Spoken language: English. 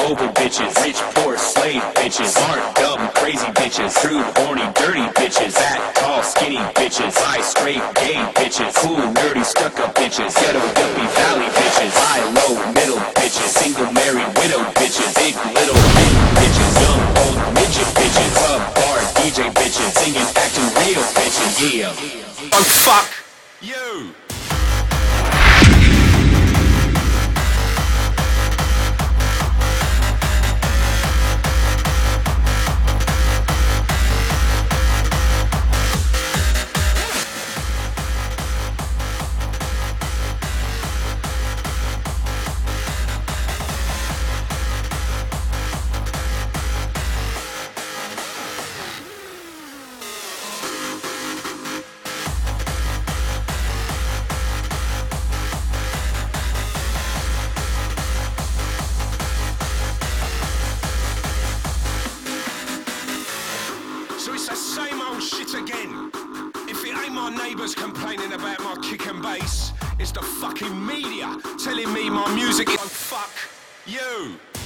over bitches, rich, poor, slave bitches, smart, dumb, crazy bitches, crude, horny, dirty bitches, fat, tall, skinny bitches, bi, straight, gay bitches, cool, nerdy, stuck-up bitches, ghetto, yuppie, valley bitches, high, low, middle bitches, single, married, widow bitches, big, little, big bitches, young, old, midget bitches, club, bar, DJ bitches, singing, acting real bitches, yeah. Oh fuck you! So it's the same old shit again. If it ain't my neighbours complaining about my kick and bass, it's the fucking media telling me my music is... Oh, fuck you.